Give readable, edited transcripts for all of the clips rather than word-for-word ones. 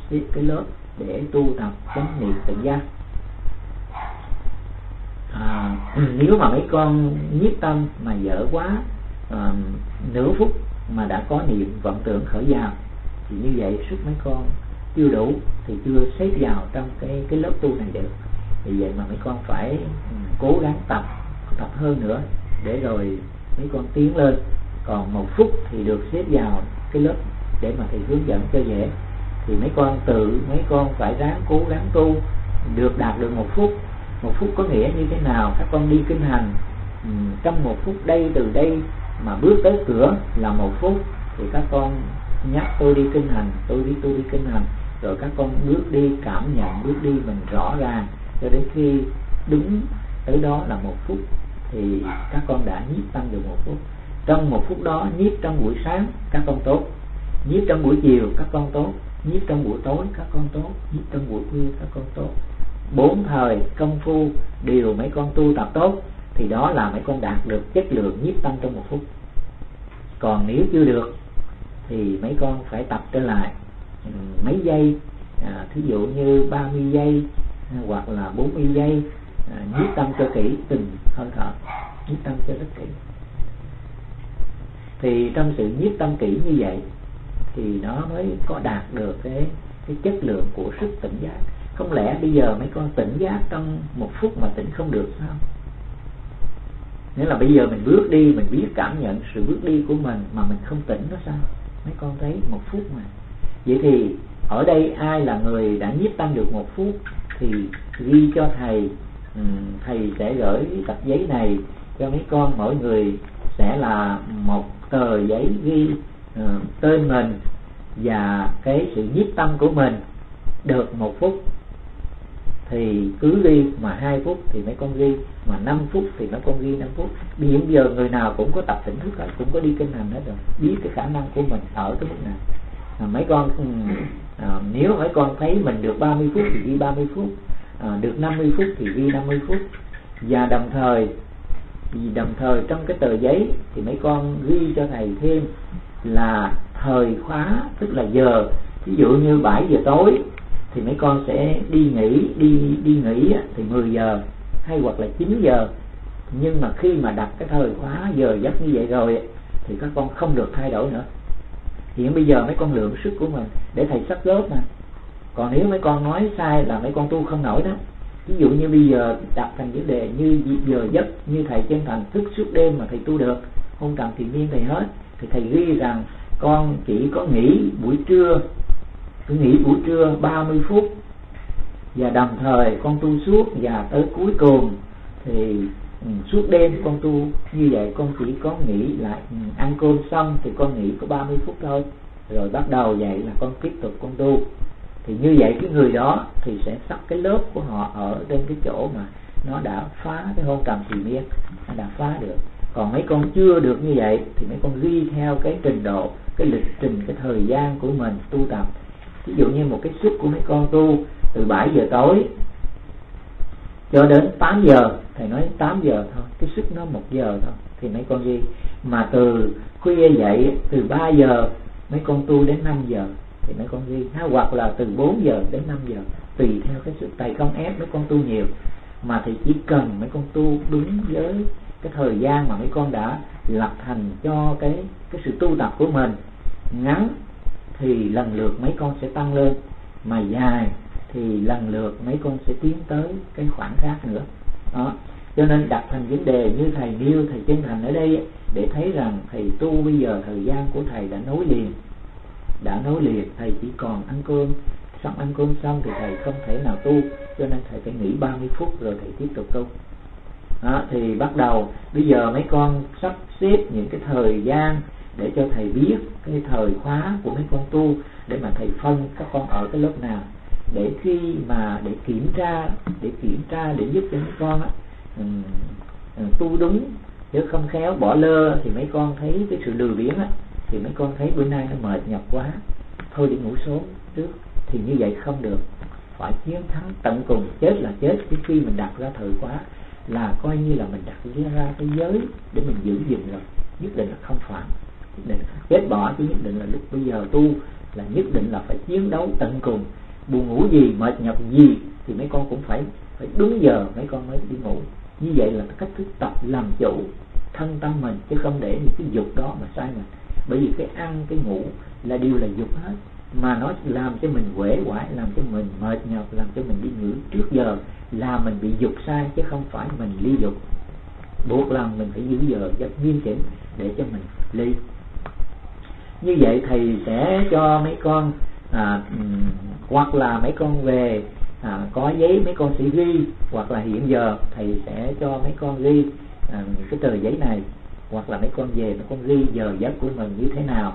cái lớp để tu tập chánh niệm tỉnh giác. Nếu mà mấy con nhiếp tâm mà dở quá nửa phút mà đã có niệm vọng tưởng khởi vào, thì như vậy sức mấy con chưa đủ, thì chưa xếp vào trong cái lớp tu này được. Vì vậy mà mấy con phải cố gắng tập hơn nữa để rồi mấy con tiến lên. Còn 1 phút thì được xếp vào cái lớp để mà thầy hướng dẫn cho dễ. Thì mấy con phải ráng cố gắng tu được đạt được 1 phút. 1 phút có nghĩa như thế nào? Các con đi kinh hành trong 1 phút đây, từ đây mà bước tới cửa là 1 phút, thì các con nhắc tôi đi kinh hành, tôi đi kinh hành, rồi các con bước đi cảm nhận, bước đi mình rõ ràng cho đến khi đúng tới đó là 1 phút, thì các con đã nhiếp tâm được 1 phút. Trong 1 phút đó, nhiếp trong buổi sáng các con tốt, nhiếp trong buổi chiều các con tốt, nhiếp trong buổi tối các con tốt, nhiếp trong buổi khuya các con tốt. 4 thời công phu đều mấy con tu tập tốt, thì đó là mấy con đạt được chất lượng nhiếp tâm trong 1 phút. Còn nếu chưa được thì mấy con phải tập trở lại mấy giây, thí dụ như 30 giây hoặc là 40 giây, nhiếp tâm cho kỹ từng hơi thở, nhiếp tâm cho rất kỹ. Thì trong sự nhiếp tâm kỹ như vậy thì nó mới có đạt được cái chất lượng của sức tỉnh giác. Không lẽ bây giờ mấy con tỉnh giác trong 1 phút mà tỉnh không được sao? Nghĩa là bây giờ mình bước đi, mình biết cảm nhận sự bước đi của mình mà mình không tỉnh nó sao? Mấy con thấy 1 phút mà. Vậy thì ở đây ai là người đã nhiếp tâm được 1 phút thì ghi cho thầy. Thầy sẽ gửi tập giấy này cho mấy con, mỗi người sẽ là 1 tờ giấy ghi tên mình và cái sự nhiếp tâm của mình được 1 phút. Thì cứ ghi, mà 2 phút thì mấy con ghi, mà 5 phút thì mấy con ghi 5 phút. Vì hiện giờ người nào cũng có tập tỉnh thức rồi, cũng có đi kinh hành hết rồi, biết cái khả năng của mình ở cái mức nào. Mấy con nếu mấy con thấy mình được 30 phút thì ghi 30 phút, được 50 phút thì ghi 50 phút. Và đồng thời trong cái tờ giấy thì mấy con ghi cho thầy thêm là thời khóa, tức là giờ. Ví dụ như 7 giờ tối thì mấy con sẽ đi nghỉ thì 10 giờ hay hoặc là 9 giờ. Nhưng mà khi mà đặt cái thời khóa giờ giấc như vậy rồi thì các con không được thay đổi nữa. Hiện bây giờ mấy con lượng sức của mình để thầy sắp lớp mà. Còn nếu mấy con nói sai là mấy con tu không nổi đó. Ví dụ như bây giờ đặt thành vấn đề như giờ giấc, như thầy Chân Thành thức suốt đêm mà thầy tu được, không cần thiền viên thầy hết, thì thầy ghi rằng con chỉ có nghỉ buổi trưa, cứ nghỉ buổi trưa 30 phút, và đồng thời con tu suốt, và tới cuối cùng thì suốt đêm con tu như vậy. Con chỉ có nghỉ lại ăn cơm xong thì con nghỉ có 30 phút thôi, rồi bắt đầu vậy là con tiếp tục con tu. Thì như vậy cái người đó thì sẽ sắp cái lớp của họ ở trên cái chỗ mà nó đã phá cái hôn trầm trì miên, nó đã phá được. Còn mấy con chưa được như vậy thì mấy con ghi theo cái trình độ, cái lịch trình, cái thời gian của mình tu tập. Ví dụ như một cái suất của mấy con tu từ 7 giờ tối cho đến 8 giờ, thầy nói 8 giờ thôi, cái suất nó 1 giờ thôi thì mấy con ghi. Mà từ khuya dậy từ 3 giờ mấy con tu đến 5 giờ thì mấy con ghi, hoặc là từ 4 giờ đến 5 giờ, tùy theo cái suất. Thầy không ép mấy con tu nhiều, mà thầy chỉ cần mấy con tu đúng với cái thời gian mà mấy con đã lập thành cho cái sự tu tập của mình. Ngắn thì lần lượt mấy con sẽ tăng lên, mà dài thì lần lượt mấy con sẽ tiến tới cái khoảng khác nữa đó. Cho nên đặt thành vấn đề như thầy nêu, thầy Chân Thành ở đây để thấy rằng thầy tu bây giờ thời gian của thầy đã nối liền, thầy chỉ còn ăn cơm, xong ăn cơm xong thì thầy không thể nào tu, cho nên thầy phải nghỉ 30 phút rồi thầy tiếp tục tu đó. Thì bắt đầu bây giờ mấy con sắp xếp những cái thời gian để cho thầy biết cái thời khóa của mấy con tu, để mà thầy phân các con ở cái lớp nào, để khi mà để kiểm tra để giúp cho mấy con tu đúng, chứ không khéo bỏ lơ thì mấy con thấy cái sự lười biếng thì mấy con thấy bữa nay nó mệt nhọc quá, thôi đi ngủ sớm trước. Thì như vậy không được, phải chiến thắng tận cùng. Chết là chết, chứ khi mình đặt ra thời khóa là coi như là mình đặt ra cái giới để mình giữ gìn rồi, nhất định là không phạm. định kết bỏ, chứ nhất định là lúc bây giờ tu là nhất định là phải chiến đấu tận cùng. Buồn ngủ gì, mệt nhọc gì thì mấy con cũng phải đúng giờ mấy con mới đi ngủ. Như vậy là cách thức tập làm chủ thân tâm mình, chứ không để những cái dục đó mà sai mình. Bởi vì cái ăn cái ngủ là đều là dục hết, mà nó làm cho mình uể oải, làm cho mình mệt nhọc, làm cho mình đi ngủ trước giờ, là mình bị dục sai chứ không phải mình ly dục. Buộc lòng mình phải giữ giờ rất nghiêm chỉnh để cho mình ly. Như vậy thầy sẽ cho mấy con hoặc là mấy con về có giấy mấy con sẽ ghi, hoặc là hiện giờ thầy sẽ cho mấy con ghi cái tờ giấy này, hoặc là mấy con về mấy con ghi giờ giấc của mình như thế nào,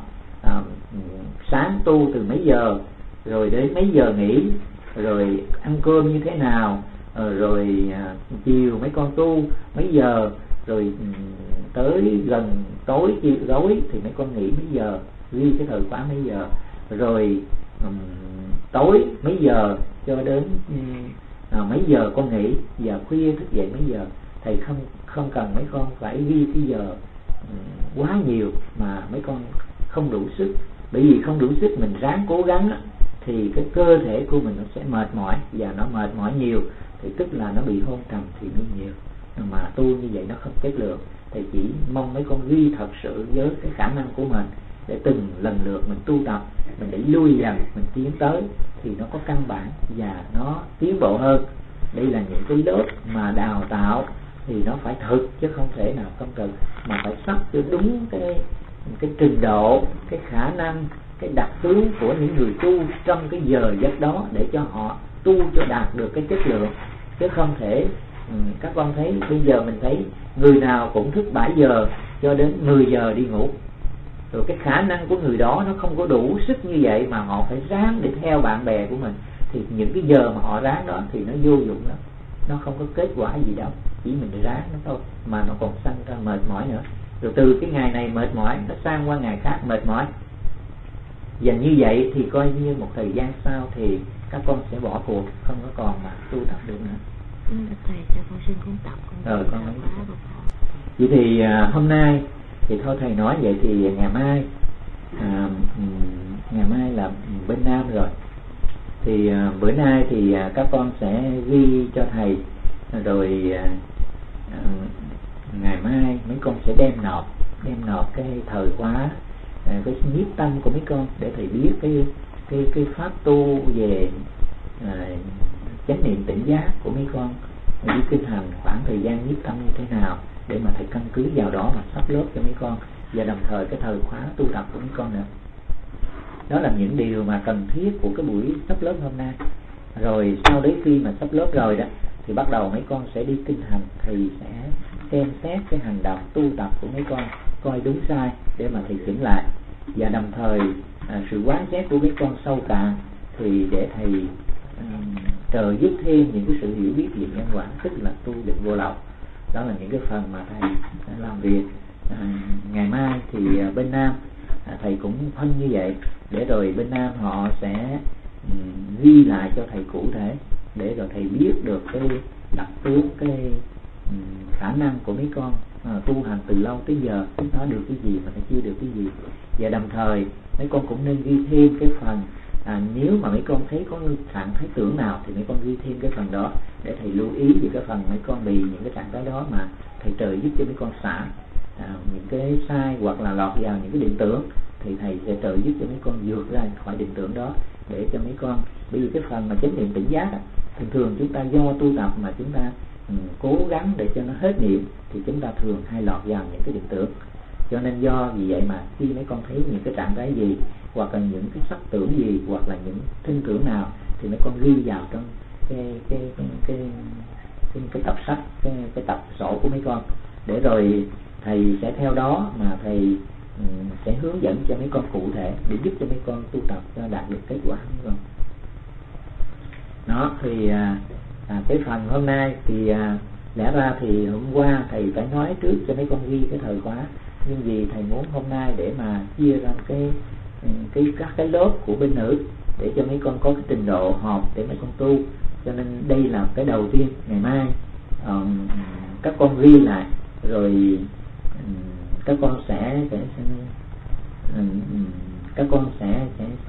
sáng tu từ mấy giờ, rồi đến mấy giờ nghỉ, rồi ăn cơm như thế nào, rồi chiều mấy con tu mấy giờ, rồi tới gần tối chiều tối thì mấy con nghỉ mấy giờ, ghi cái thời khóa mấy giờ, rồi tối mấy giờ cho đến mấy giờ con nghỉ, giờ khuya thức dậy mấy giờ. Thầy không cần mấy con phải ghi cái giờ quá nhiều mà mấy con không đủ sức. Bởi vì không đủ sức mình ráng cố gắng thì cái cơ thể của mình nó sẽ mệt mỏi, và nó mệt mỏi nhiều thì tức là nó bị hôn trầm thì nó nhiều, mà tu như vậy nó không chất lượng. Thầy chỉ mong mấy con ghi thật sự với cái khả năng của mình, để từng lần lượt mình tu tập, mình để lui dần, mình tiến tới thì nó có căn bản và nó tiến bộ hơn. Đây là những cái lớp mà đào tạo thì nó phải thực, chứ không thể nào không thực, mà phải sắp cho đúng cái trình độ, cái khả năng, cái đặc tướng của những người tu trong cái giờ giấc đó, để cho họ tu cho đạt được cái chất lượng. Chứ không thể các con thấy bây giờ mình thấy người nào cũng thức 7 giờ cho đến 10 giờ đi ngủ, rồi cái khả năng của người đó nó không có đủ sức như vậy mà họ phải ráng để theo bạn bè của mình, thì những cái giờ mà họ ráng đó thì nó vô dụng lắm, nó không có kết quả gì đâu, chỉ mình ráng nó thôi mà nó còn sanh ra mệt mỏi nữa. Rồi từ cái ngày này mệt mỏi nó sang qua ngày khác mệt mỏi, và như vậy thì coi như một thời gian sau thì các con sẽ bỏ cuộc, không có còn mà tu tập được nữa. Thầy cho con xin cuốn tập con nói vậy thì hôm nay thì thôi thầy nói vậy, thì ngày mai là bên Nam rồi, thì bữa nay thì các con sẽ ghi cho thầy, rồi ngày mai mấy con sẽ đem nộp cái thời khóa, cái nhiếp tâm của mấy con, để thầy biết cái pháp tu về chánh niệm tỉnh giác của mấy con đi kinh hành khoảng thời gian nhiếp tâm như thế nào, để mà thầy căn cứ vào đó mà sắp lớp cho mấy con, và đồng thời cái thời khóa tu tập của mấy con nữa. Đó là những điều mà cần thiết của cái buổi sắp lớp hôm nay. Rồi sau đấy khi mà sắp lớp rồi đó thì bắt đầu mấy con sẽ đi kinh hành, thầy sẽ xem xét cái hành động tu tập của mấy con, coi đúng sai để mà thầy chỉnh lại, và đồng thời sự quán xét của mấy con sâu cạn thì để thầy trợ giúp thêm những cái sự hiểu biết về nhân quả, tức là tu định vô lậu. Đó là những cái phần mà thầy đã làm việc. Ngày mai thì bên Nam thầy cũng phân như vậy, để rồi bên Nam họ sẽ ghi lại cho thầy cụ thể, để rồi thầy biết được cái đặc tướng, cái khả năng của mấy con tu hành từ lâu tới giờ nó được cái gì mà nó chưa được cái gì. Và đồng thời mấy con cũng nên ghi thêm cái phần nếu mà mấy con thấy có trạng thái tưởng nào thì mấy con ghi thêm cái phần đó, để thầy lưu ý về cái phần mấy con bị những cái trạng thái đó, mà thầy trợ giúp cho mấy con xả những cái sai, hoặc là lọt vào những cái định tưởng thì thầy sẽ trợ giúp cho mấy con vượt ra khỏi định tưởng đó, để cho mấy con. Bởi vì cái phần mà chánh niệm tỉnh giác thường thường chúng ta do tu tập mà chúng ta cố gắng để cho nó hết niệm, thì chúng ta thường hay lọt vào những cái định tưởng. Cho nên do vì vậy mà khi mấy con thấy những cái trạng thái gì, hoặc là những cái sắc tưởng gì, hoặc là những thinh tưởng nào, thì mấy con ghi vào trong cái tập sách, cái tập sổ của mấy con, để rồi thầy sẽ theo đó mà thầy sẽ hướng dẫn cho mấy con cụ thể, để giúp cho mấy con tu tập cho đạt được kết quả. Đúng không? Đó thì cái phần hôm nay thì lẽ ra thì hôm qua thầy phải nói trước cho mấy con ghi cái thời khóa, nhưng vì thầy muốn hôm nay để mà chia ra các cái lớp của bên nữ, để cho mấy con có cái trình độ học để mấy con tu, cho nên đây là cái đầu tiên. Ngày mai các con ghi lại, rồi các con sẽ các con sẽ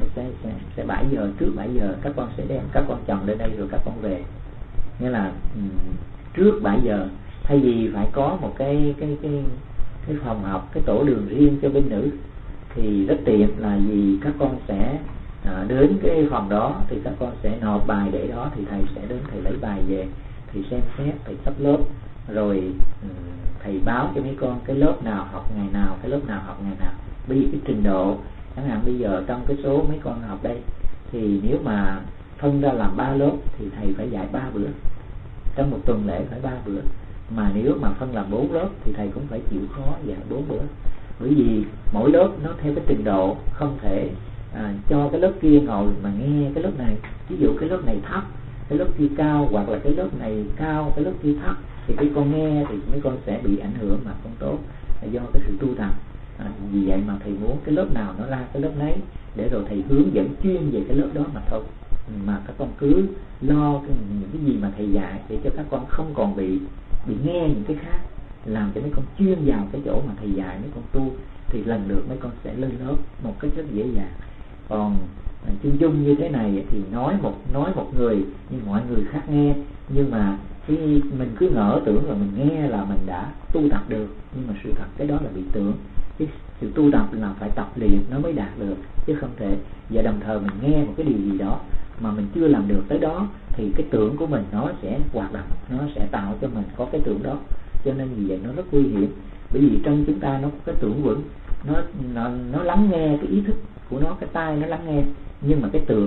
7 giờ, trước 7 giờ các con sẽ đem các con chồng lên đây rồi các con về. Nghĩa là trước 7 giờ, thay vì phải có một cái phòng học, cái tổ đường riêng cho bên nữ, thì rất tiện là vì các con sẽ đến cái phòng đó thì các con sẽ nộp bài để đó, thì thầy sẽ đến thầy lấy bài về, thì xem xét, thầy sắp lớp, rồi thầy báo cho mấy con cái lớp nào học ngày nào, cái lớp nào học ngày nào. Bởi vì cái trình độ, chẳng hạn bây giờ trong cái số mấy con học đây, thì nếu mà phân ra làm 3 lớp thì thầy phải dạy 3 bữa, trong một tuần lễ phải 3 bữa. Mà nếu mà phân làm 4 lớp thì thầy cũng phải chịu khó dạy 4 bữa. Bởi vì mỗi lớp nó theo cái trình độ, không thể cho cái lớp kia ngồi mà nghe cái lớp này. Ví dụ cái lớp này thấp, cái lớp kia cao, hoặc là cái lớp này cao, cái lớp kia thấp, thì cái con nghe thì mấy con sẽ bị ảnh hưởng mà không tốt, là do cái sự tu tập. Vì vậy mà thầy muốn cái lớp nào nó ra cái lớp nấy, để rồi thầy hướng dẫn chuyên về cái lớp đó mà thôi. Mà các con cứ lo những cái gì mà thầy dạy, để cho các con không còn bị nghe những cái khác, làm cho mấy con chuyên vào cái chỗ mà thầy dạy mấy con tu, thì lần lượt mấy con sẽ lên lớp một cách rất dễ dàng. Còn chung chung như thế này thì nói một người nhưng mọi người khác nghe, nhưng mà khi mình cứ ngỡ tưởng là mình nghe là mình đã tu tập được, nhưng mà sự thật cái đó là bị tưởng. Cái sự tu tập là phải tập luyện nó mới đạt được, chứ không thể và đồng thời mình nghe một cái điều gì đó mà mình chưa làm được tới đó, thì cái tưởng của mình nó sẽ hoạt động, nó sẽ tạo cho mình có cái tưởng đó. Cho nên vì vậy nó rất nguy hiểm, bởi vì trong chúng ta nó có cái tưởng vững, nó lắng nghe cái ý thức của nó, cái tai nó lắng nghe, nhưng mà cái tưởng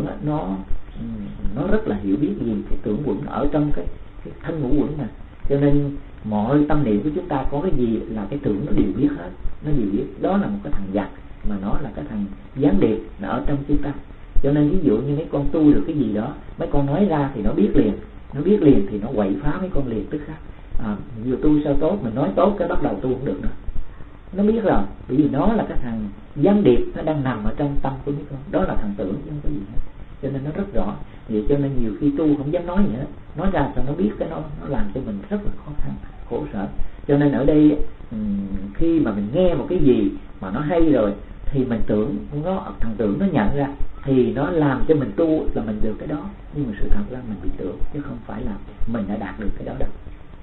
nó rất là hiểu biết gì. Cái tưởng vững ở trong cái thân ngũ quẩn mà, cho nên mọi tâm niệm của chúng ta có cái gì là cái tưởng nó đều biết hết, nó đều biết. Đó là một cái thằng giặc, mà nó là cái thằng gián điệp nó ở trong chúng ta. Cho nên ví dụ như mấy con tu được cái gì đó, mấy con nói ra thì nó biết liền thì nó quậy phá mấy con liền tức khắc. Vừa tu sao tốt, mình nói tốt cái bắt đầu tu không được nữa, nó biết rồi, bởi vì nó là cái thằng gián điệp, nó đang nằm ở trong tâm của mấy con. Đó là thằng tưởng chứ không có gì hết, cho nên nó rất rõ. Vậy cho nên nhiều khi tu không dám nói gì hết, nói ra cho nó biết cái nó làm cho mình rất là khó khăn, khổ sở. Cho nên ở đây khi mà mình nghe một cái gì mà nó hay rồi, thì mình tưởng thằng tưởng nó nhận ra, thì nó làm cho mình tu là mình được cái đó. Nhưng mà sự thật là mình bị tưởng, chứ không phải là mình đã đạt được cái đó đâu.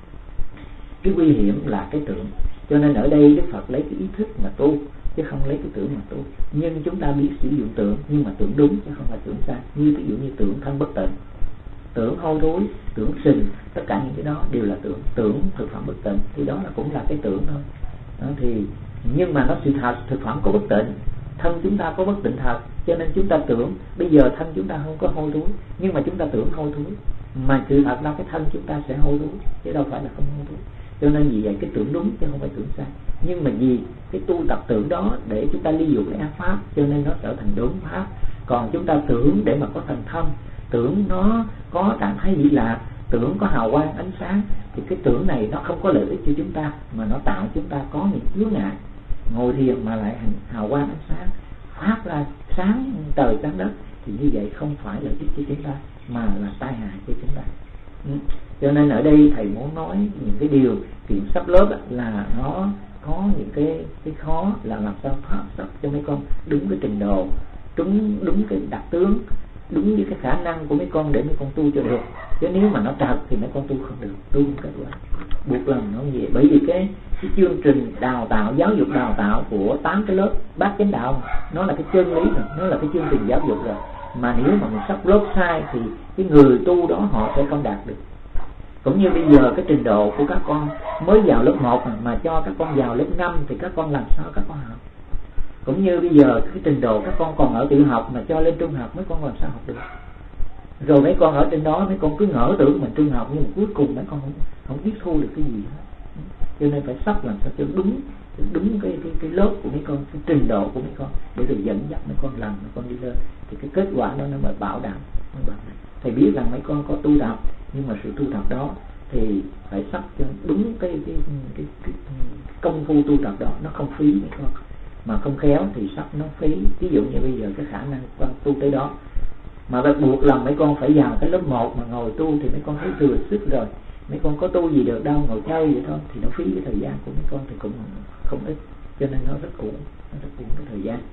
Cái nguy hiểm là cái tưởng. Cho nên ở đây Đức Phật lấy cái ý thức mà tu, chứ không lấy cái tưởng mà tu. Nhưng chúng ta biết sử dụng tưởng, nhưng mà tưởng đúng chứ không phải tưởng sai. Như ví dụ như tưởng thân bất tịnh, tưởng hôi thối, tưởng sình, tất cả những cái đó đều là tưởng thực phẩm bất tịnh, thì đó cũng là cái tưởng thôi. Đó, thì nhưng mà nó sự thật, thực phẩm có bất tịnh, thân chúng ta có bất tịnh thật, cho nên chúng ta tưởng bây giờ thân chúng ta không có hôi thối, nhưng mà chúng ta tưởng hôi thối, mà sự thật là cái thân chúng ta sẽ hôi thối, chứ đâu phải là không hôi thối. Cho nên vì vậy cái tưởng đúng chứ không phải tưởng sai. Nhưng mà vì cái tu tập tưởng đó để chúng ta ly dục cái ác pháp, cho nên nó trở thành đúng pháp. Còn chúng ta tưởng để mà có thành thân, tưởng nó có trạng thái dị lạc, tưởng có hào quang ánh sáng, thì cái tưởng này nó không có lợi ích cho chúng ta, mà nó tạo chúng ta có những chướng ngại. Ngồi thiền mà lại hào quang ánh sáng, phát ra sáng trời sáng đất, thì như vậy không phải lợi ích cho chúng ta, mà là tai hại cho chúng ta. Cho nên ở đây thầy muốn nói những cái điều chuyện sắp lớp là nó có những cái khó, là làm sao pháp sắp cho mấy con đúng cái trình độ, đúng cái đặc tướng, đúng với cái khả năng của mấy con để mấy con tu cho được. Chứ nếu mà nó trật thì mấy con tu không được, tu không kết quả, buộc lòng nó vậy. Bởi vì cái chương trình đào tạo, giáo dục đào tạo của 8 cái lớp bát chánh đạo, nó là cái chân lý rồi, nó là cái chương trình giáo dục rồi. Mà nếu mà mình sắp lớp sai thì cái người tu đó họ sẽ không đạt được. Cũng như bây giờ cái trình độ của các con mới vào lớp 1 mà cho các con vào lớp 5 thì các con làm sao các con học. Cũng như bây giờ cái trình độ các con còn ở tiểu học mà cho lên trung học, mấy con làm sao học được. Rồi mấy con ở trên đó mấy con cứ ngỡ tưởng mình trung học, nhưng mà cuối cùng mấy con không tiếp thu được cái gì hết. Cho nên phải sắp làm sao cho đúng cái lớp của mấy con, cái trình độ của mấy con, để rồi dẫn dắt mấy con làm, mấy con đi lên, thì cái kết quả đó nó mới bảo đảm. Thầy biết rằng mấy con có tu tập, nhưng mà sự tu tập đó thì phải sắp cho đúng cái công phu tu tập đó, nó không phí mấy con. Mà không khéo thì sắp nó phí. Ví dụ như bây giờ cái khả năng con tu tới đó, mà bắt buộc lòng mấy con phải vào cái lớp 1 mà ngồi tu, thì mấy con thấy thừa sức rồi, mấy con có tu gì được đâu, ngồi chơi vậy thôi, thì nó phí cái thời gian của mấy con thì cũng không ít. cho nên nó rất uổng cái thời gian.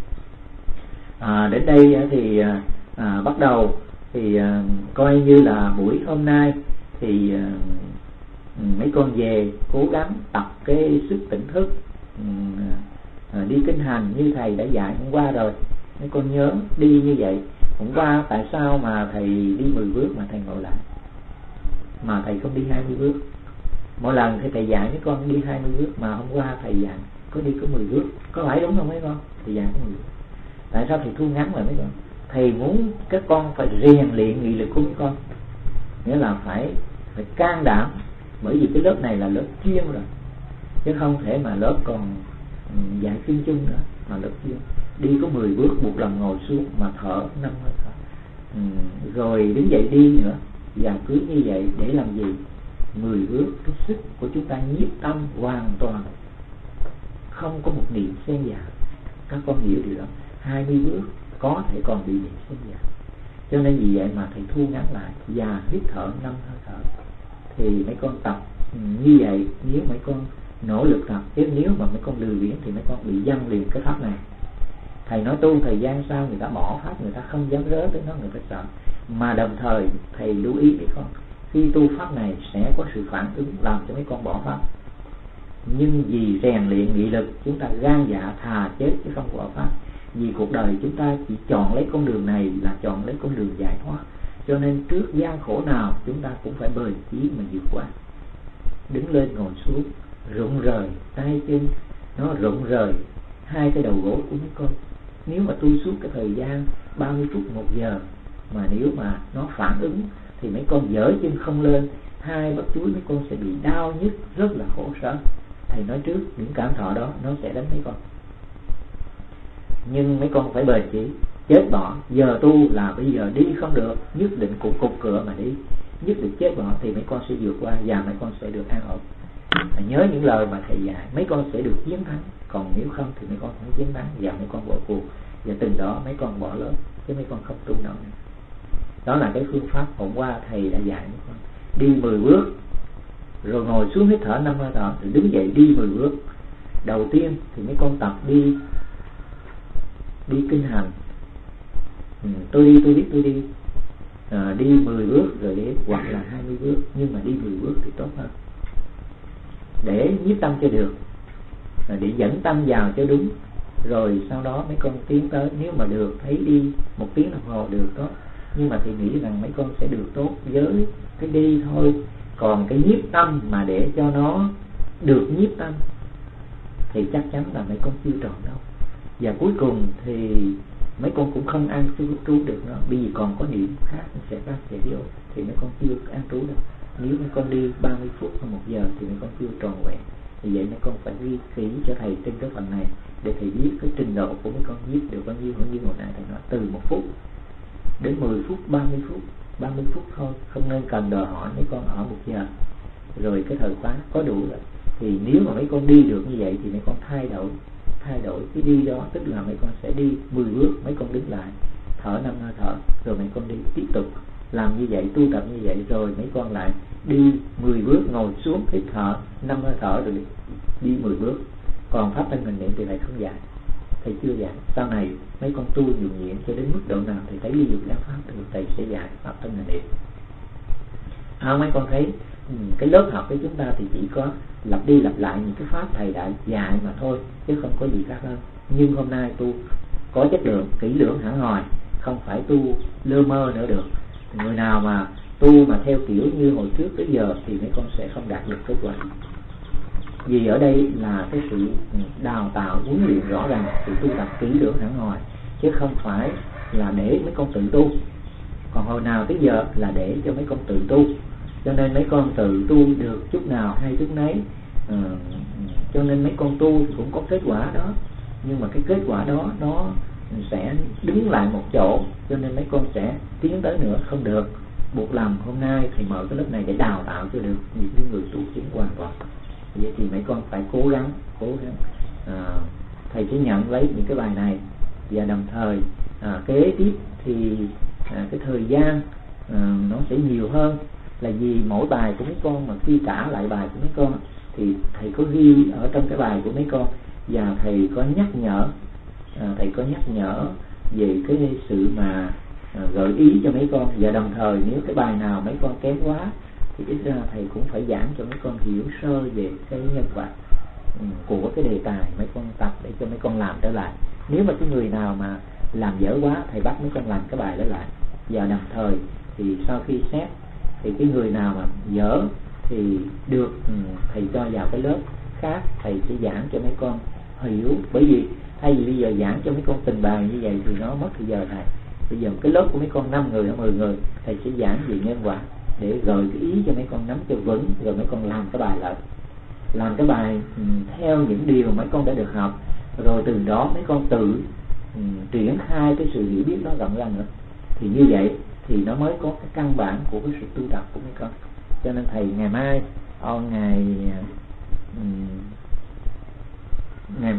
Đến đây thì bắt đầu thì coi như là buổi hôm nay thì mấy con về cố gắng tập cái sức tỉnh thức, đi kinh hành như thầy đã dạy hôm qua rồi. Mấy con nhớ đi như vậy. Hôm qua tại sao mà thầy đi 10 bước mà thầy ngồi lại, mà thầy không đi 20 bước? Mỗi lần thì thầy dạy mấy con đi 20 bước, mà hôm qua thầy dạy có đi có 10 bước. Có phải đúng không mấy con? Thầy dạy có 10 bước. Tại sao thầy thu ngắn lại mấy con? Thầy muốn các con phải rèn luyện nghị lực của mấy con, nghĩa là phải can đảm. Bởi vì cái lớp này là lớp chuyên rồi, chứ không thể mà lớp còn dạy chuyên chung nữa, mà lớp chuyên. Đi có 10 bước buộc lòng ngồi xuống mà thở 5 hơi thở, rồi đứng dậy đi nữa. Và cứ như vậy để làm gì? 10 bước cái sức của chúng ta nhiếp tâm hoàn toàn, không có một niệm xen vào. Các con hiểu điều đó. 20 bước có thể còn bị niệm xen vào. Cho nên vì vậy mà thầy thu ngắn lại và hít thở 5 hơi thở. Thì mấy con tập như vậy, nếu mấy con nỗ lực tập, chứ nếu mà mấy con lười biếng thì mấy con bị dâng liền cái pháp này. Thầy nói tu thời gian sau người ta bỏ pháp, người ta không dám rớ tới nó, người ta sợ. Mà đồng thời thầy lưu ý mấy con, khi tu pháp này sẽ có sự phản ứng làm cho mấy con bỏ pháp. Nhưng vì rèn luyện nghị lực, chúng ta gan dạ thà chết chứ không bỏ pháp. Vì cuộc đời chúng ta chỉ chọn lấy con đường này là chọn lấy con đường giải thoát. Cho nên trước gian khổ nào chúng ta cũng phải bền chí mà vượt qua. Đứng lên ngồi xuống, rụng rời tay chân, nó rụng rời hai cái đầu gối của mấy con. Nếu mà tu suốt cái thời gian 30 phút 1 giờ mà nếu mà nó phản ứng thì mấy con dở chân không lên, hai bắp chuối mấy con sẽ bị đau nhức rất là khổ sở. Thầy nói trước những cảm thọ đó nó sẽ đánh mấy con. Nhưng mấy con phải bền chí, chết bỏ. Giờ tu là bây giờ đi không được, nhất định cục cửa mà đi, nhất định chết bỏ thì mấy con sẽ vượt qua và mấy con sẽ được an ổn. Nhớ những lời mà thầy dạy, mấy con sẽ được chiến thắng. Còn nếu không thì mấy con không chiến thắng và mấy con bỏ cuộc. Và từng đó mấy con bỏ lớn, chứ mấy con không tu nổi. Đó là cái phương pháp hôm qua thầy đã dạy mấy con. Đi 10 bước, rồi ngồi xuống hít thở 5 hơi thở, rồi đứng dậy đi 10 bước. Đầu tiên thì mấy con tập đi kinh hành. Tôi biết tôi đi. Đi 10 bước rồi đi, hoặc là 20 bước, nhưng mà đi 10 bước thì tốt hơn. Để nhiếp tâm cho được, để dẫn tâm vào cho đúng. Rồi sau đó mấy con tiến tới, nếu mà được thấy đi 1 tiếng đồng hồ được tốt. Nhưng mà thì nghĩ rằng mấy con sẽ được tốt với cái đi thôi. Còn cái nhiếp tâm mà để cho nó được nhiếp tâm thì chắc chắn là mấy con chưa tròn đâu. Và cuối cùng thì mấy con cũng không an trú được nữa, bởi vì còn có điểm khác sẽ ra sẽ vô, thì mấy con chưa an trú đâu. Nếu mấy con đi 30 phút hay 1 giờ thì mấy con chưa tròn vẹn. Vì vậy mấy con phải ghi kỹ cho thầy trên cái phần này để thầy biết cái trình độ của mấy con viết được bao nhiêu. Hơn như hồi nãy thầy nói từ 1 phút đến 10 phút, 30 phút, 30 phút thôi, không nên cần đòi hỏi mấy con ở 1 giờ. Rồi cái thời khóa có đủ rồi. Thì nếu mà mấy con đi được như vậy thì mấy con thay đổi cái đi đó, tức là mấy con sẽ đi 10 bước, mấy con đứng lại thở 5 hơi thở, rồi mấy con đi tiếp tục làm như vậy, tu tập như vậy, rồi mấy con lại đi 10 bước, ngồi xuống hít thở 5 hơi thở rồi đi 10 bước. Còn pháp thân hành niệm thì thầy không dạy, thầy chưa dạy. Sau này mấy con tu nhuần nhuyễn cho đến mức độ nào thì thấy ly dục giáo pháp thì thầy sẽ dạy pháp thân hành niệm. Mấy con thấy cái lớp học của chúng ta thì chỉ có lặp đi lặp lại những cái pháp thầy đã dạy mà thôi, chứ không có gì khác hơn. Nhưng hôm nay tu có chất lượng, kỹ lưỡng hẳn hoi, không phải tu lơ mơ nữa được. Người nào mà tu mà theo kiểu như hồi trước tới giờ thì mấy con sẽ không đạt được kết quả. Vì ở đây là cái sự đào tạo huấn luyện rõ ràng, sự tu tập kỹ lưỡng hẳn hoi, chứ không phải là để mấy con tự tu. Còn hồi nào tới giờ là để cho mấy con tự tu. Cho nên mấy con tự tu được chút nào hay chút nấy. Cho nên mấy con tu cũng có kết quả đó, nhưng mà cái kết quả đó nó sẽ đứng lại một chỗ, cho nên mấy con sẽ tiến tới nữa không được. Buộc làm hôm nay thì mở cái lớp này để đào tạo cho được những người tu chứng hoàn toàn. Vậy thì mấy con phải cố gắng. Thầy sẽ nhận lấy những cái bài này, và đồng thời kế tiếp thì cái thời gian nó sẽ nhiều hơn, là vì mỗi bài của mấy con mà khi trả lại bài của mấy con thì thầy có ghi ở trong cái bài của mấy con và thầy có nhắc nhở về cái sự mà gợi ý cho mấy con, và đồng thời nếu cái bài nào mấy con kém quá thì ít ra thầy cũng phải giảng cho mấy con hiểu sơ về cái nhân quả của cái đề tài mấy con tập để cho mấy con làm trở lại. Nếu mà cái người nào mà làm dở quá, thầy bắt mấy con làm cái bài đó lại, và đồng thời thì sau khi xét thì cái người nào mà dở thì được thầy cho vào cái lớp khác, thầy sẽ giảng cho mấy con hiểu. Bởi vì thay vì bây giờ giảng cho mấy con từng bài như vậy thì nó mất thời giờ thầy. Bây giờ cái lớp của mấy con 5 người hay 10 người, thầy sẽ giảng về nhân quả để gợi cái ý cho mấy con nắm cho vững, rồi mấy con làm cái bài lại, làm cái bài theo những điều mấy con đã được học, rồi từ đó mấy con tự triển khai cái sự hiểu biết đó rộng ra nữa. Thì như vậy thì nó mới có cái căn bản của cái sự tu tập của mấy con. Cho nên thầy ngày mai ngày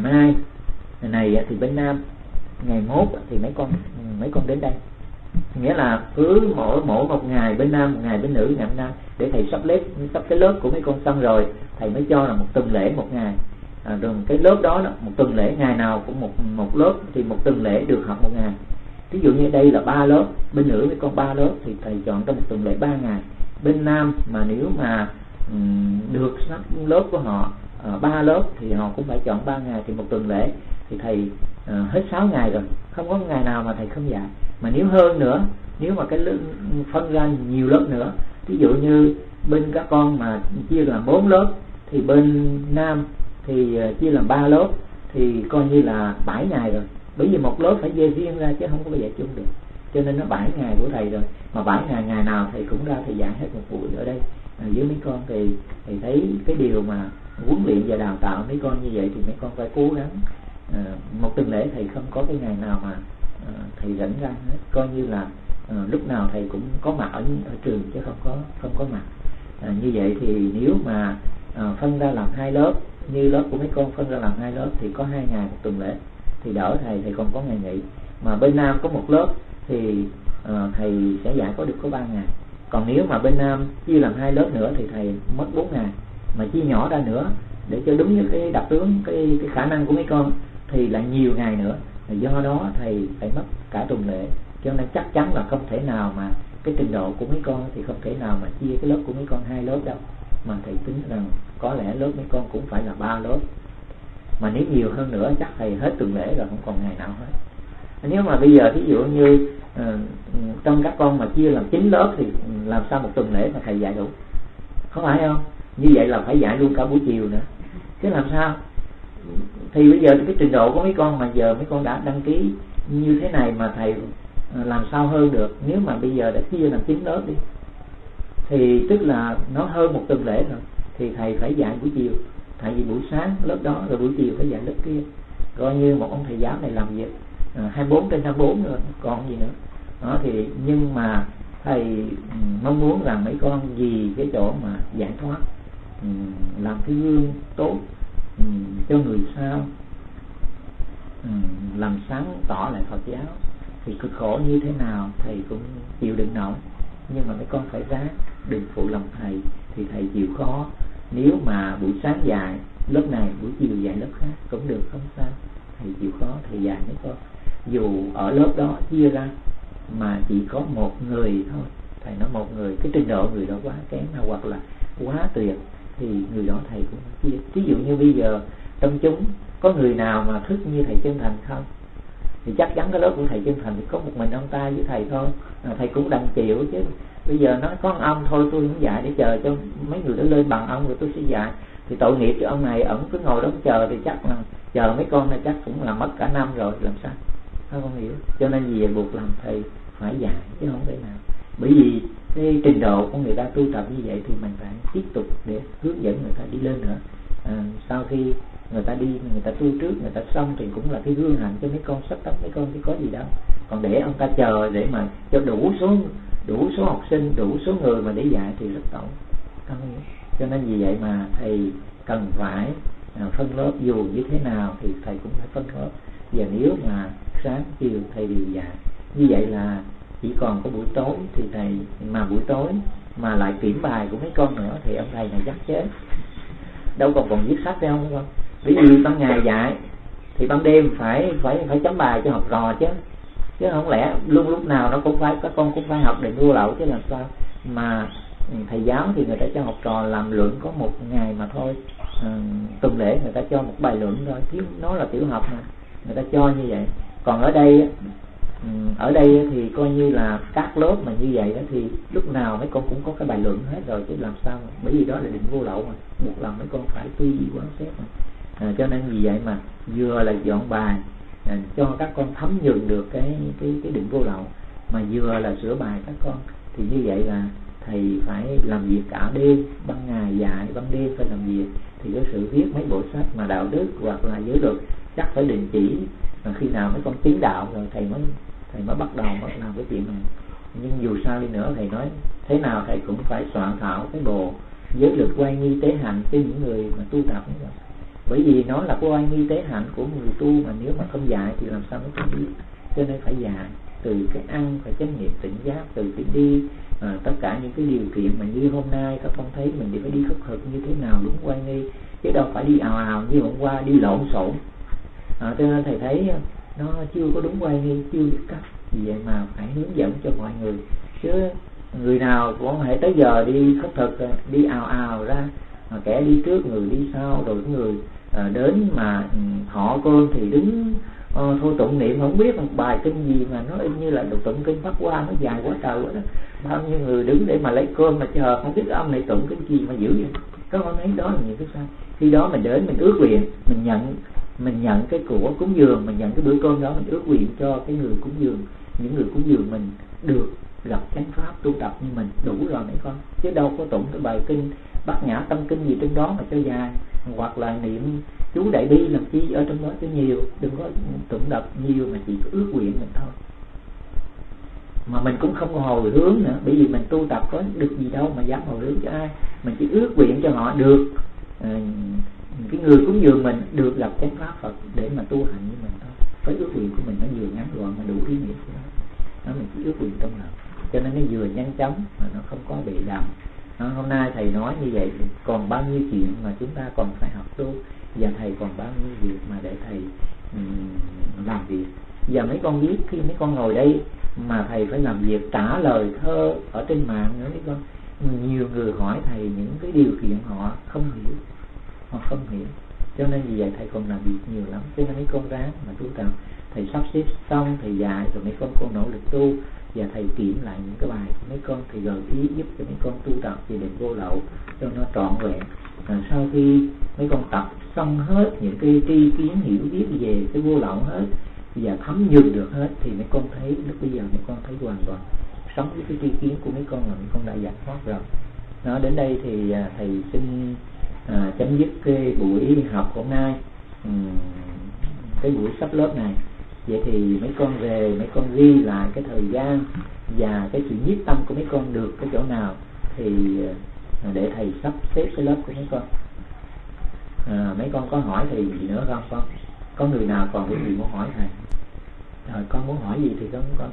này thì bên Nam, ngày mốt thì mấy con đến đây, nghĩa là cứ mỗi một ngày bên Nam, một ngày bên Nữ, ngày bên Nam, để thầy sắp cái lớp của mấy con xong rồi thầy mới cho là một tuần lễ một ngày. Rồi cái lớp đó một tuần lễ, ngày nào cũng một lớp, thì một tuần lễ được học một ngày. Ví dụ như đây là 3 lớp, bên Nữ mấy con 3 lớp thì thầy chọn trong một tuần lễ 3 ngày. Bên Nam mà nếu mà được sắp lớp của họ 3 lớp thì họ cũng phải chọn 3 ngày, thì một tuần lễ thì thầy hết 6 ngày rồi, không có ngày nào mà thầy không dạy. Mà nếu hơn nữa, nếu mà cái phân ra nhiều lớp nữa, ví dụ như bên các con mà chia làm 4 lớp thì bên Nam thì chia làm 3 lớp thì coi như là 7 ngày rồi. Bởi vì một lớp phải dê riêng ra chứ không có dạy chung được, cho nên nó 7 ngày của thầy rồi. Mà 7 ngày, ngày nào thầy cũng ra thầy dạy hết một buổi ở đây với mấy con. Thì thầy thấy cái điều mà huấn luyện và đào tạo mấy con như vậy thì mấy con phải cố gắng. Một tuần lễ thầy không có cái ngày nào mà thầy rảnh ra hết, coi như là lúc nào thầy cũng có mặt ở trường chứ không có mặt. Như vậy thì nếu mà phân ra làm 2 lớp, như lớp của mấy con phân ra làm 2 lớp thì có 2 ngày một tuần lễ thì đỡ thầy còn có ngày nghỉ. Mà bên Nam có một lớp thì thầy sẽ dạy có 3 ngày. Còn nếu mà bên Nam chia làm 2 lớp nữa thì thầy mất 4 ngày, mà chia nhỏ ra nữa để cho đúng với cái đặc tướng, cái khả năng của mấy con thì lại nhiều ngày nữa. Do đó thầy phải mất cả tuần lễ, cho nên chắc chắn là không thể nào mà cái trình độ của mấy con thì không thể nào mà chia cái lớp của mấy con 2 lớp đâu, mà thầy tính rằng có lẽ lớp mấy con cũng phải là 3 lớp. Mà nếu nhiều hơn nữa chắc thầy hết tuần lễ rồi, không còn ngày nào hết. Nếu mà bây giờ ví dụ như trong các con mà chia làm 9 lớp thì làm sao một tuần lễ mà thầy dạy đủ, không phải không? Như vậy là phải dạy luôn cả buổi chiều nữa chứ làm sao. Thì bây giờ cái trình độ của mấy con mà giờ mấy con đã đăng ký như thế này mà thầy làm sao hơn được. Nếu mà bây giờ đã chia làm 9 lớp đi thì tức là nó hơn một tuần lễ rồi, thì thầy phải dạy buổi chiều. Tại vì buổi sáng lớp đó rồi buổi chiều phải dạy lớp kia, coi như một ông thầy giáo này làm việc 24/24 rồi, còn gì nữa đó. Thì nhưng mà thầy mong muốn rằng mấy con vì cái chỗ mà giải thoát, làm cái gương tốt cho người sau, làm sáng tỏ lại Phật giáo, thì cực khổ như thế nào thầy cũng chịu đựng nổi. Nhưng mà mấy con phải ráng, đừng phụ lòng thầy, thì thầy chịu khó. Nếu mà buổi sáng dạy lớp này, buổi chiều dạy lớp khác cũng được, không sao. Thầy chịu khó, thầy dạy mấy con. Dù ở lớp đó chia ra mà chỉ có một người thôi, thầy nói một người, cái trình độ người đó quá kém hoặc là quá tuyệt thì người đó thầy cũng chia. Ví dụ như bây giờ trong chúng có người nào mà thức như thầy Chân Thành không, thì chắc chắn cái lớp của thầy Chân Thành thì có một mình ông ta với thầy thôi, thầy cũng đành chịu chứ. Bây giờ nói có ông thôi tôi không dạy, để chờ cho mấy người đó lên bằng ông rồi tôi sẽ dạy. Thì tội nghiệp cho ông này, ổng cứ ngồi đó chờ thì chắc là chờ mấy con này chắc cũng là mất cả năm rồi, làm sao không hiểu. Cho nên vì buộc lòng thầy phải dạy chứ không thể nào. Bởi vì cái trình độ của người ta tu tập như vậy thì mình phải tiếp tục để hướng dẫn người ta đi lên nữa. Sau khi người ta đi, người ta tu trước, người ta xong thì cũng là cái gương hạnh cho mấy con, sắp tấm mấy con chứ có gì đâu. Còn để ông ta chờ để mà cho đủ số học sinh, đủ số người mà để dạy thì rất tội. Cho nên vì vậy mà thầy cần phải phân lớp, dù như thế nào thì thầy cũng phải phân lớp. Và nếu mà sáng chiều thầy đều dạy như vậy là chỉ còn có buổi tối thì thầy, mà buổi tối mà lại kiểm bài của mấy con nữa thì ông thầy này chắc chết, đâu còn viết sách đâu không. Bởi vì ban ngày dạy thì ban đêm phải chấm bài cho học trò chứ không lẽ lúc nào nó cũng phải, các con cũng phải học để vô lậu chứ làm sao mà. Thầy giáo thì người ta cho học trò làm luận có một ngày mà thôi, tuần lễ người ta cho một bài luận thôi, chứ nó là tiểu học mà người ta cho như vậy. Còn ở đây thì coi như là các lớp mà như vậy đó, thì lúc nào mấy con cũng có cái bài luận hết rồi chứ làm sao mà. Bởi vì đó là định vô lậu mà, một lần mấy con phải tư duy quán xét mà. Cho nên vì vậy mà vừa là dọn bài cho các con thấm nhuần được cái định vô lậu, mà vừa là sửa bài các con. Thì như vậy là thầy phải làm việc cả đêm, ban ngày dạy, ban đêm phải làm việc. Thì cái sự viết mấy bộ sách mà đạo đức hoặc là giới luật chắc phải đình chỉ, mà khi nào mấy con tiến đạo rồi thầy mới bắt đầu làm cái chuyện này. Nhưng dù sao đi nữa thầy nói thế nào thầy cũng phải soạn thảo cái bộ giới luật oai nghi tế hạnh cho những người mà tu tập như vậy. Bởi vì nó là cái oai nghi tế hạnh của người tu, mà nếu mà không dạy thì làm sao mới không biết. Cho nên phải dạy từ cái ăn, phải chánh niệm tỉnh giác, từ cái đi, tất cả những cái điều kiện mà như hôm nay các con thấy mình đi phải đi khất thực như thế nào đúng oai nghi, chứ đâu phải đi ào ào như hôm qua đi lộn xộn. Cho nên thầy thấy nó chưa có đúng oai nghi, chưa biết cách. Vì vậy mà phải hướng dẫn cho mọi người, chứ người nào cũng hãy tới giờ đi khất thực đi ào ào ra, kẻ đi trước người đi sau, rồi người đến mà thọ cơm thì đứng thôi tụng niệm không biết một bài kinh gì mà nó y như là được tụng kinh Pháp Hoa, nó dài quá trời quá đó. Bao nhiêu người đứng để mà lấy cơm mà chờ không biết ông này tụng cái gì mà dữ vậy. Các con thấy đó là những cái sai. Khi đó mình đến mình ước nguyện, mình nhận cái của cúng dường, mình nhận cái bữa cơm đó, mình ước nguyện cho cái người cúng dường, những người cúng dường mình được gặp chánh pháp tu tập như mình, đủ rồi mấy con. Chứ đâu có tụng cái bài kinh Bát Nhã Tâm Kinh gì trên đó mà cho dài, hoặc là niệm chú Đại Bi làm chi ở trong đó cho nhiều. Đừng có tụng đọc nhiều mà chỉ có ước nguyện mình thôi. Mà mình cũng không có hồi hướng nữa, bởi vì mình tu tập có được gì đâu mà dám hồi hướng cho ai. Mình chỉ ước nguyện cho họ được, cái người cúng dường mình được gặp chánh pháp Phật để mà tu hành như mình thôi. Với ước nguyện của mình nó vừa ngắn gọn mà đủ ý nghĩa của nó mình chỉ ước nguyện trong lòng, cho nên nó vừa nhanh chóng mà nó không có bị đậm. Hôm nay thầy nói như vậy, còn bao nhiêu chuyện mà chúng ta còn phải học tu, và thầy còn bao nhiêu việc mà để thầy làm việc. Giờ mấy con biết khi mấy con ngồi đây mà thầy phải làm việc trả lời thơ ở trên mạng nữa mấy con. Nhiều người hỏi thầy những cái điều kiện họ không hiểu, cho nên vì vậy thầy còn làm việc nhiều lắm. Cho nên mấy con ráng mà tu tập, thầy sắp xếp xong thầy dạy rồi mấy con nỗ lực tu, và thầy kiểm lại những cái bài của mấy con thì gợi ý giúp cho mấy con tu tập về định vô lậu cho nó trọn vẹn. Sau khi mấy con tập xong hết những cái tri kiến hiểu biết về cái vô lậu hết và thấm nhuần được hết, thì mấy con thấy lúc bây giờ mấy con thấy hoàn toàn sống với cái tri kiến của mấy con là mấy con đã giải thoát rồi. Nó đến đây thì thầy xin chấm dứt cái buổi học hôm nay, cái buổi sắp lớp này. Vậy thì mấy con về mấy con ghi lại cái thời gian và cái sự nhiếp tâm của mấy con được cái chỗ nào thì để thầy sắp xếp cái lớp của mấy con. Mấy con có hỏi thầy gì nữa không con? Có người nào còn cái gì muốn hỏi thầy? Rồi con muốn hỏi gì thì con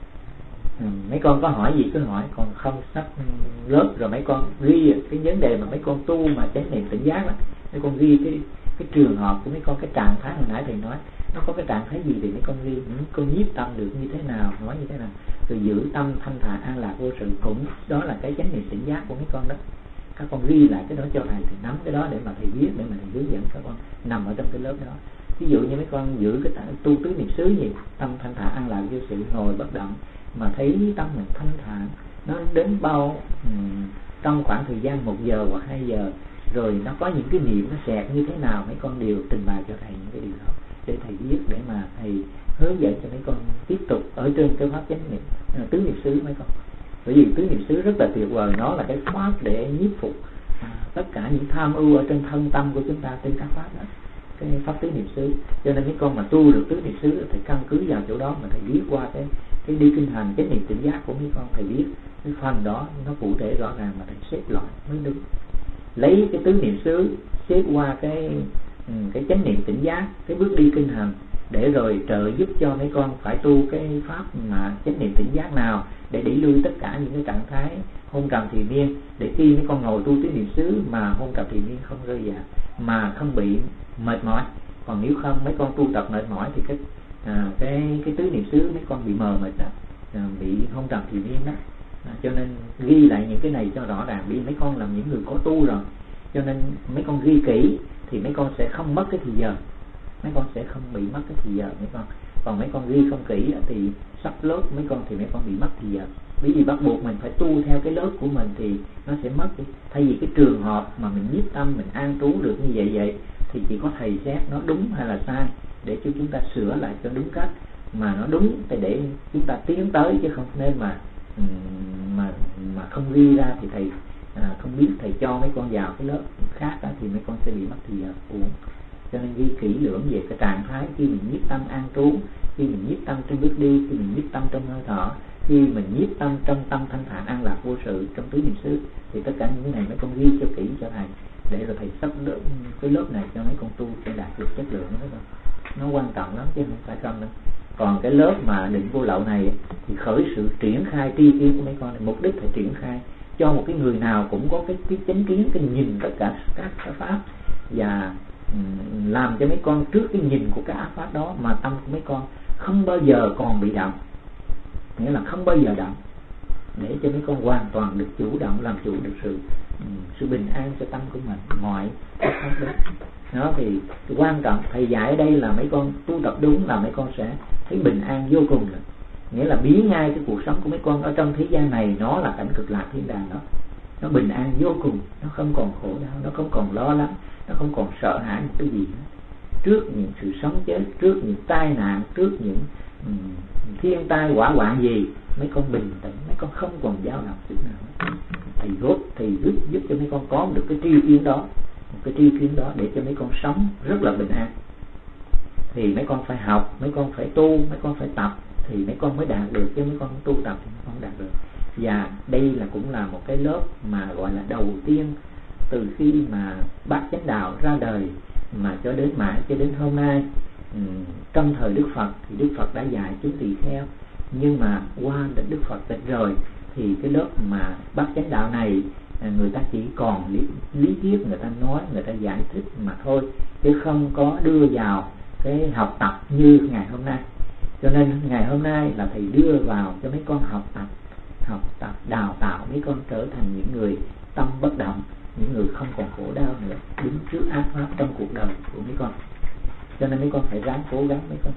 mấy con có hỏi gì cứ hỏi, còn không sắp lớp rồi mấy con ghi cái vấn đề mà mấy con tu mà chánh niệm tỉnh giác đó, mấy con ghi cái trường hợp của mấy con, cái trạng thái hồi nãy thầy nói nó có cái trạng thái gì thì mấy con ghi, những con nhiếp tâm được như thế nào, nói như thế nào, rồi giữ tâm thanh thản an lạc vô sự, cũng đó là cái chánh niệm tỉnh giác của mấy con đó. Các con ghi lại cái đó cho thầy, thì nắm cái đó để mà thầy viết, để mà thầy hướng dẫn các con nằm ở trong cái lớp đó. Ví dụ như mấy con giữ cái tu tứ niệm xứ gì, tâm thanh thản an lạc vô sự, ngồi bất động mà thấy tâm mình thanh thản, nó đến bao trong khoảng thời gian 1 giờ hoặc 2 giờ, rồi nó có những cái niệm nó xẹt như thế nào, mấy con đều trình bày cho thầy những cái điều đó để thầy viết, để mà thầy hướng dẫn cho mấy con tiếp tục ở trên cái pháp chánh niệm tứ niệm xứ mấy con. Bởi vì tứ niệm xứ rất là tuyệt vời, nó là cái pháp để nhiếp phục tất cả những tham ưu ở trên thân tâm của chúng ta trên các pháp đó, cái pháp tứ niệm xứ. Cho nên mấy con mà tu được tứ niệm xứ thầy căn cứ vào chỗ đó mà thầy viết qua cái đi kinh hành chánh niệm tỉnh giác của mấy con, thầy viết cái phần đó nó cụ thể rõ ràng mà thầy xếp loại mới đúng. Lấy cái tứ niệm xứ xếp qua cái chánh niệm tỉnh giác, cái bước đi kinh hành, để rồi trợ giúp cho mấy con phải tu cái pháp mà chánh niệm tỉnh giác nào để đẩy lui tất cả những cái trạng thái hôn trầm thì miên, để khi mấy con ngồi tu tứ niệm xứ mà hôn trầm thì miên không rơi vào, mà không bị mệt mỏi. Còn nếu không mấy con tu tập mệt mỏi thì cái tứ niệm xứ mấy con bị mờ mịt đó, bị hôn trầm thì miên đó. Cho nên ghi lại những cái này cho rõ ràng, vì mấy con làm những người có tu rồi, cho nên mấy con ghi kỹ thì mấy con sẽ không mất cái thời giờ, mấy con sẽ không bị mất cái thời giờ mấy con. Còn mấy con ghi không kỹ thì sắp lớp mấy con thì mấy con bị mất thời giờ. Bởi vì bắt buộc mình phải tu theo cái lớp của mình thì nó sẽ mất. Thay vì cái trường hợp mà mình nhiếp tâm, mình an trú được như vậy thì chỉ có thầy xét nó đúng hay là sai để cho chúng ta sửa lại cho đúng cách, mà nó đúng thì để chúng ta tiến tới, chứ không nên mà không ghi ra thì thầy không biết, thầy cho mấy con vào cái lớp khác đó, thì mấy con sẽ bị mất thời giờ uổng. Cho nên ghi kỹ lưỡng về cái trạng thái khi mình nhiếp tâm an trú, khi mình nhiếp tâm trong bước đi, khi mình nhiếp tâm trong hơi thở, khi mình nhiếp tâm trong tâm thanh thản an lạc vô sự trong tứ niệm xứ, thì tất cả những cái này mấy con ghi cho kỹ cho thầy, để rồi thầy sắp cái lớp này cho mấy con tu sẽ đạt được chất lượng đó. Nó quan trọng lắm chứ không phải không đâu. Còn cái lớp mà định vô lậu này thì khởi sự triển khai tri kiến của mấy con này, mục đích phải triển khai cho một cái người nào cũng có cái chánh kiến, cái nhìn tất cả các pháp, và làm cho mấy con trước cái nhìn của các pháp đó mà tâm của mấy con không bao giờ còn bị động, nghĩa là không bao giờ động, để cho mấy con hoàn toàn được chủ động, làm chủ được sự bình an cho tâm của mình mọi pháp đó. Đó thì quan trọng thầy dạy ở đây là mấy con tu tập đúng là mấy con sẽ thấy bình an vô cùng rồi. Nghĩa là biến ngay cái cuộc sống của mấy con ở trong thế gian này nó là cảnh cực lạc thiên đàng đó, nó bình an vô cùng, nó không còn khổ đau, nó không còn lo lắng, nó không còn sợ hãi một cái gì hết. Trước những sự sống chết, trước những tai nạn, trước những thiên tai hỏa hoạn gì, mấy con bình tĩnh, mấy con không còn dao động chút nào. Thầy giúp cho mấy con có được cái tri kiến đó, một cái tri kiến đó để cho mấy con sống rất là bình an. Thì mấy con phải học, mấy con phải tu, mấy con phải tập thì mấy con mới đạt được, chứ mấy con không tu tập thì mấy con không đạt được. Và đây là cũng là một cái lớp mà gọi là đầu tiên từ khi mà Bát Chánh Đạo ra đời mà cho đến mãi cho đến hôm nay. Trong thời Đức Phật thì Đức Phật đã dạy chúng tỳ kheo, nhưng mà qua Đức Phật tịch rồi thì cái lớp mà Bát Chánh Đạo này người ta chỉ còn lý thuyết, người ta nói, người ta giải thích mà thôi, chứ không có đưa vào cái học tập như ngày hôm nay. Cho nên ngày hôm nay là thầy đưa vào cho mấy con học tập đào tạo mấy con trở thành những người tâm bất động, những người không còn khổ đau nữa, đứng trước ác pháp trong cuộc đời của mấy con. Cho nên mấy con phải ráng cố gắng mấy con.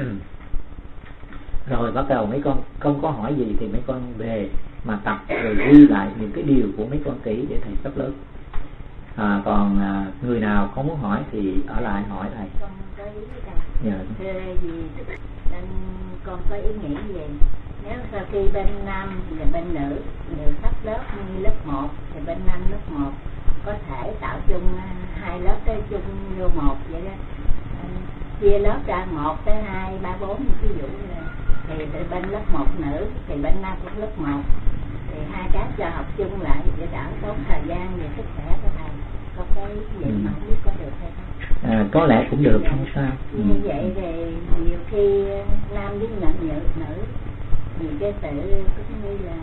Rồi bắt đầu mấy con không có hỏi gì thì mấy con về mà tập, rồi ghi lại những cái điều của mấy con kỹ để thầy sắp lớp. Còn người nào có muốn hỏi thì ở lại hỏi thầy. Con có ý thầy. Thưa gì nên con có ý nghĩ về nếu sau khi bên nam và bên nữ đều sắp lớp như lớp 1 thì bên nam lớp 1 có thể tạo chung hai lớp tới chung vô một vậy đó, chia lớp ra 1 tới 2, 3, 4 ví dụ là thì bên lớp 1 nữ thì bên nam cũng lớp 1 thì hai cái cho học chung lại để đỡ tốn thời gian về sức khỏe của thầy. Có cái gì mà không biết có được hay không? Có lẽ cũng được, không sao. Như vậy thì nhiều khi nam với nữ vì cái sự cũng như là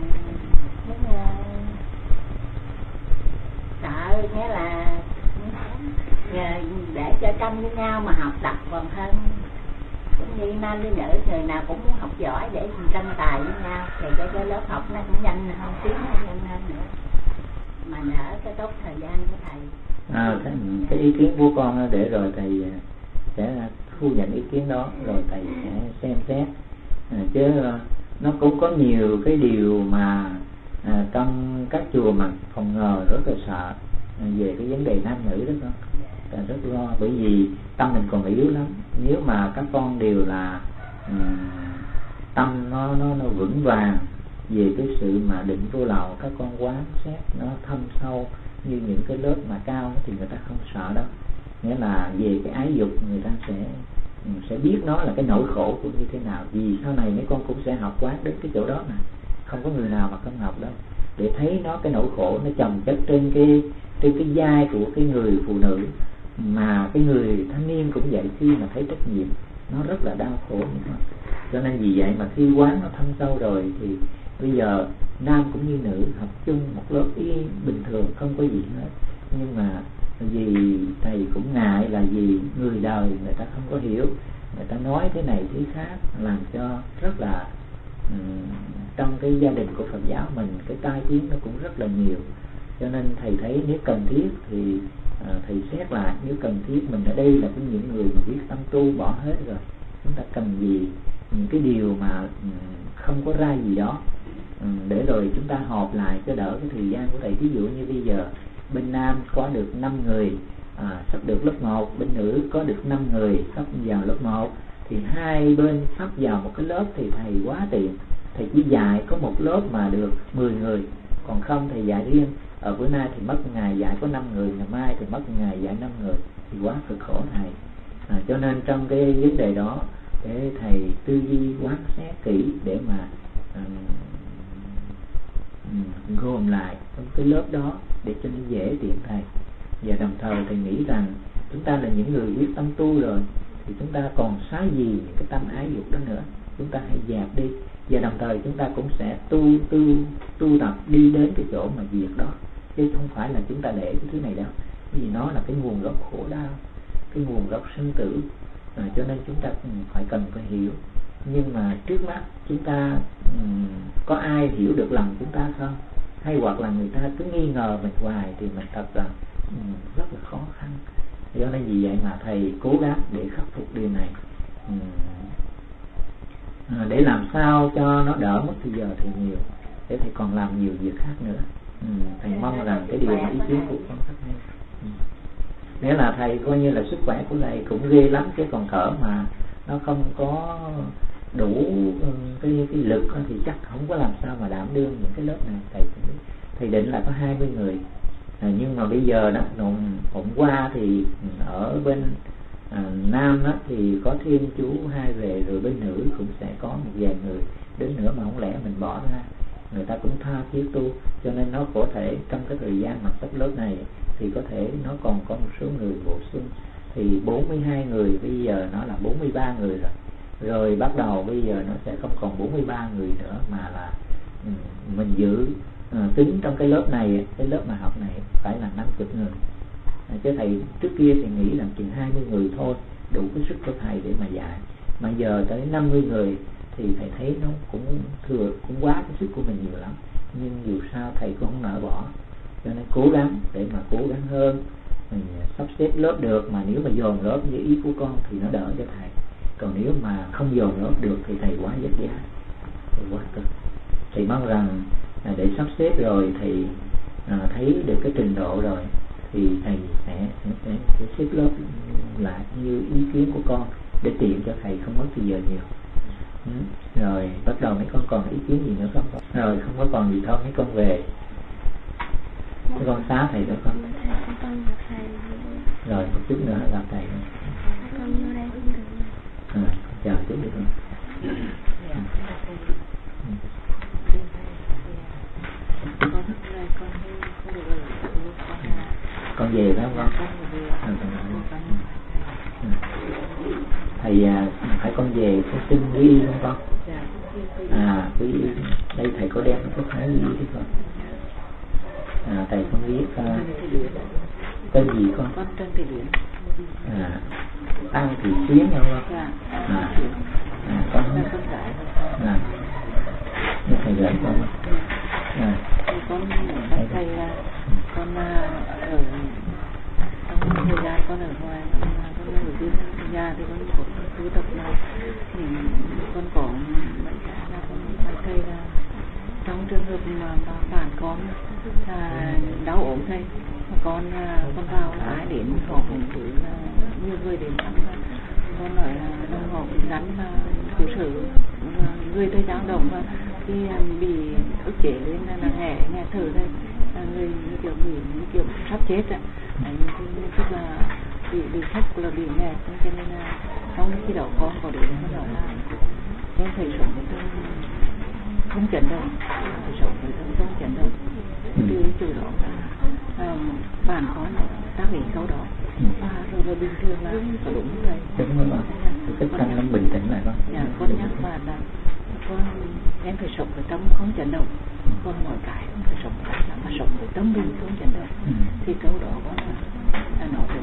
sợ, nghĩa là để cho cân với nhau mà học tập còn hơn. Cũng như nam với nữ người nào cũng muốn học giỏi để tranh tài với nhau thì cái lớp học nó cũng nhanh hơn, tiến hơn nữa, mà đỡ cái tốt thời gian của thầy. Cái ý kiến của con để rồi thầy sẽ thu nhận ý kiến đó, rồi thầy sẽ xem xét. Chứ nó cũng có nhiều cái điều mà trong các chùa mà phòng ngờ rất là sợ về cái vấn đề nam nữ đó con, rất lo, bởi vì tâm mình còn yếu lắm. Nếu mà các con đều là tâm nó vững vàng về cái sự mà định vô lậu, các con quán xét nó thâm sâu như những cái lớp mà cao thì người ta không sợ đâu. Nghĩa là về cái ái dục người ta sẽ biết nó là cái nỗi khổ của như thế nào. Vì sau này mấy con cũng sẽ học quán đến cái chỗ đó mà không có người nào mà không học đâu, để thấy nó cái nỗi khổ nó chồng chất trên cái vai của cái người phụ nữ, mà cái người thanh niên cũng vậy, khi mà thấy trách nhiệm nó rất là đau khổ. Cho nên vì vậy mà khi quán nó thâm sâu rồi thì bây giờ nam cũng như nữ học chung một lớp y bình thường, không có gì hết. Nhưng mà Vì thầy cũng ngại là vì người đời người ta không có hiểu, người ta nói thế này thế khác, làm cho rất là trong cái gia đình của Phật giáo mình cái tai tiếng nó cũng rất là nhiều. Cho nên thầy thấy nếu cần thiết thì thầy xét lại, nếu cần thiết mình ở đây là những người mà biết tâm tu bỏ hết rồi, chúng ta cần gì những cái điều mà không có ra gì đó, để rồi chúng ta họp lại cho đỡ cái thời gian của thầy. Ví dụ như bây giờ bên nam có được 5 người sắp được lớp 1, bên nữ có được 5 người sắp vào lớp 1, thì hai bên sắp vào một cái lớp thì thầy quá tiện, thầy chỉ dạy có một lớp mà được 10 người, còn không thầy dạy riêng. Ở bữa nay thì mất ngày dạy có 5 người, ngày mai thì mất ngày dạy 5 người, thì quá cực khổ thầy. Cho nên trong cái vấn đề đó để thầy tư duy quán xét kỹ để mà gồm lại trong cái lớp đó để cho nó dễ tiện thầy. Và đồng thời thầy nghĩ rằng chúng ta là những người quyết tâm tu rồi thì chúng ta còn xá gì những cái tâm ái dục đó nữa, chúng ta hãy dẹp đi. Và đồng thời chúng ta cũng sẽ tu tập đi đến cái chỗ mà diệt đó, chứ không phải là chúng ta để cái thứ này đâu, vì nó là cái nguồn gốc khổ đau, cái nguồn gốc sinh tử. Cho nên chúng ta cần phải hiểu. Nhưng mà trước mắt chúng ta có ai hiểu được lòng chúng ta không? Hay hoặc là người ta cứ nghi ngờ mình hoài thì mình thật là rất là khó khăn. Do nên vì vậy mà thầy cố gắng để khắc phục điều này, để làm sao cho nó đỡ mất thời giờ thầy nhiều, để thầy còn làm nhiều việc khác nữa. Thầy mong rằng cái điều ý kiến của con rất hay. Nghĩa là thầy coi như là sức khỏe của thầy cũng ghê lắm, chứ còn cỡ mà nó không có đủ cái lực thì chắc không có làm sao mà đảm đương những cái lớp này. Thầy định là có 20 người, nhưng mà bây giờ đó hôm qua thì ở bên nam đó thì có thêm chú 2 về, rồi bên nữ cũng sẽ có một vài người đến nữa, mà không lẽ mình bỏ ra, người ta cũng tha thiết tu. Cho nên nó có thể trong cái thời gian mà sắp lớp này thì có thể nó còn có một số người bổ sung, thì 42 người bây giờ nó là 43 người rồi. Rồi bắt đầu bây giờ nó sẽ không còn 43 người nữa, mà là mình giữ tính trong cái lớp này, cái lớp mà học này phải là 50 người. Chứ thầy trước kia thì nghĩ là chừng 20 người thôi đủ cái sức của thầy để mà dạy, mà giờ tới 50 người thì thầy thấy nó cũng thừa, cũng quá cái sức của mình nhiều lắm. Nhưng dù sao thầy cũng không nỡ bỏ, cho nên cố gắng để mà cố gắng hơn, mình sắp xếp lớp được. Mà nếu mà dồn lớp như ý của con thì nó đỡ cho thầy, còn nếu mà không dồn lớp được thì thầy quá vất vả, thầy quá cực. Thầy mong rằng để sắp xếp rồi thầy thấy được cái trình độ rồi thì thầy sẽ xếp lớp lại như ý kiến của con để tiện cho thầy không mất thời giờ nhiều. Rồi bắt đầu mấy con còn ý kiến gì nữa không? Rồi không có còn gì thôi, mấy con về. Mấy con xá thầy được không? Rồi một chút nữa gặp thầy. Chào chút được không? Con về phải không con? Thầy phải con về có xin quý y không con? Quý y đây thầy có đem có thái quý y đấy con. Thầy con biết tên gì con? Con tên Thị Luyến. An Thị Xuyến không con? Con như thầy gửi con. Con thầy là con ở trong thời gian con ở ngoài, con ở bên nhà thì con có tu tập là thì con có mấy cái là con phải thầy là trong trường hợp mà bạn con là đau ốm thầy, mà con vào là ai đến họ cũng cứ là nhiều người đến thăm, con nói là họ cũng gắn là chủ sự người thầy dao động, và khi bị ức chế lên là nghe thở đây, người như kiểu sắp chết ạ, tức là bị sốc là bị nghẹt, cho nên là trong khi đó con có đến nó nói là em thầy sống với tôi không chấn động, thầy sống với tôi không chấn động. Từ chỗ đó là bạn có tác ý câu đó, và rồi là bình thường là có đúng như vậy. Đúng rồi, cái tâm nó bình tĩnh lại con. Con nhắc bạn là con em phải sống với tâm không chấn động, con mọi cái không phải sống với tâm mà sống với tâm bình không chấn động. Thì câu đó con là nội